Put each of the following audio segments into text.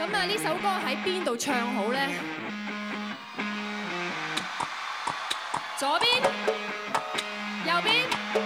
咁啊，呢首歌喺邊度唱好呢？左邊、右邊。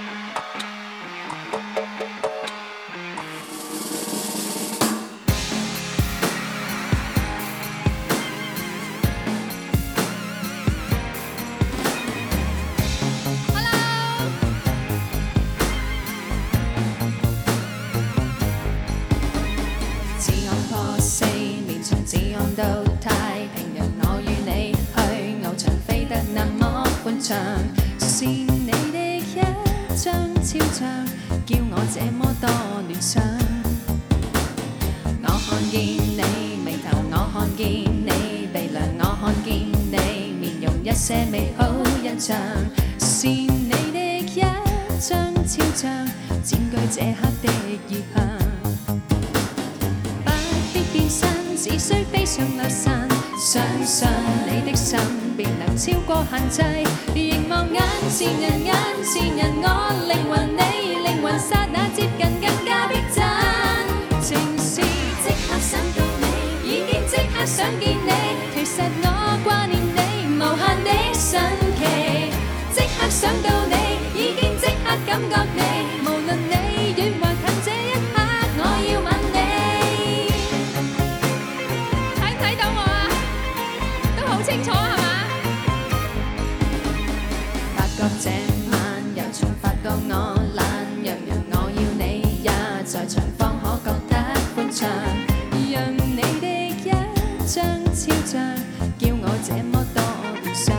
只看到太平洋，我與你去翱翔，飛得那麼寬暢。是你的一張肖像，叫我這麼多聯想。我看見你眉頭，我看見你鼻梁，我看見你面容一些美好印象。是你的一張肖像，佔據這刻的意向。只需飛上流散，相信你的心便能超過限制。凝望眼前人，眼前人，我靈魂你靈魂，剎那接近更加逼真。情是即刻想到你，已經即刻想見你。其實我掛念你，無限的神奇。即刻想到你，已經即刻感覺你，無論你遠或近，這一刻我要吻你。 清楚係嘛？ 發覺這晚又重發覺我懶，洋洋我要你也在場，方可覺得歡暢。讓你的一張肖像，叫我這麼多聯想。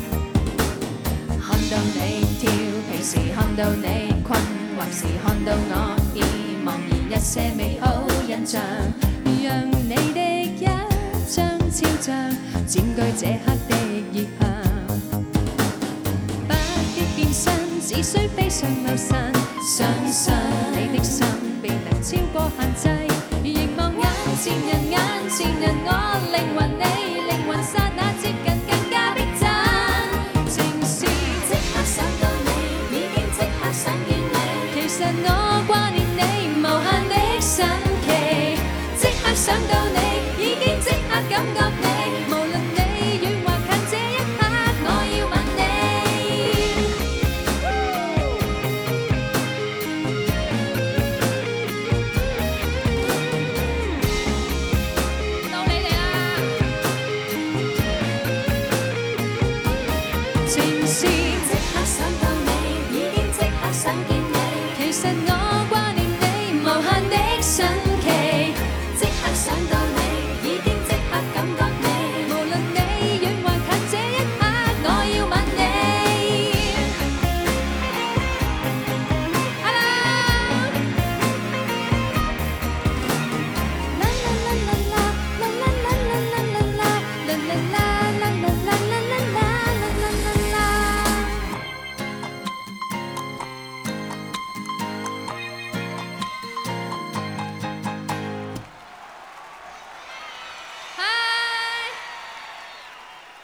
看到你跳皮時，看到你困惑時，看到我已茫然一些美好印象。讓你的一張肖像佔據這刻的意向，不必變身，只需飛上流散。相信你的心便能超過限制。凝望眼前人，眼前人，我靈魂你靈魂，剎那接近更加逼真。情是即刻想到你，已經即刻想見你。其實我掛念你，無限的神奇。即刻想到